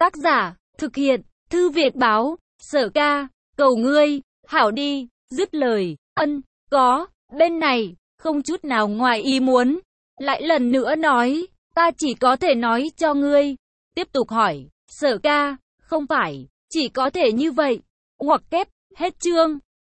Tác giả, thực hiện, Thư viện báo, Sở Ca, cầu ngươi, hảo đi, dứt lời, có, bên này, không chút nào ngoài ý muốn. Lại lần nữa nói, ta chỉ có thể nói cho ngươi. Tiếp tục hỏi, Sở Ca, không phải, chỉ có thể như vậy. Ngoặc kép, hết chương.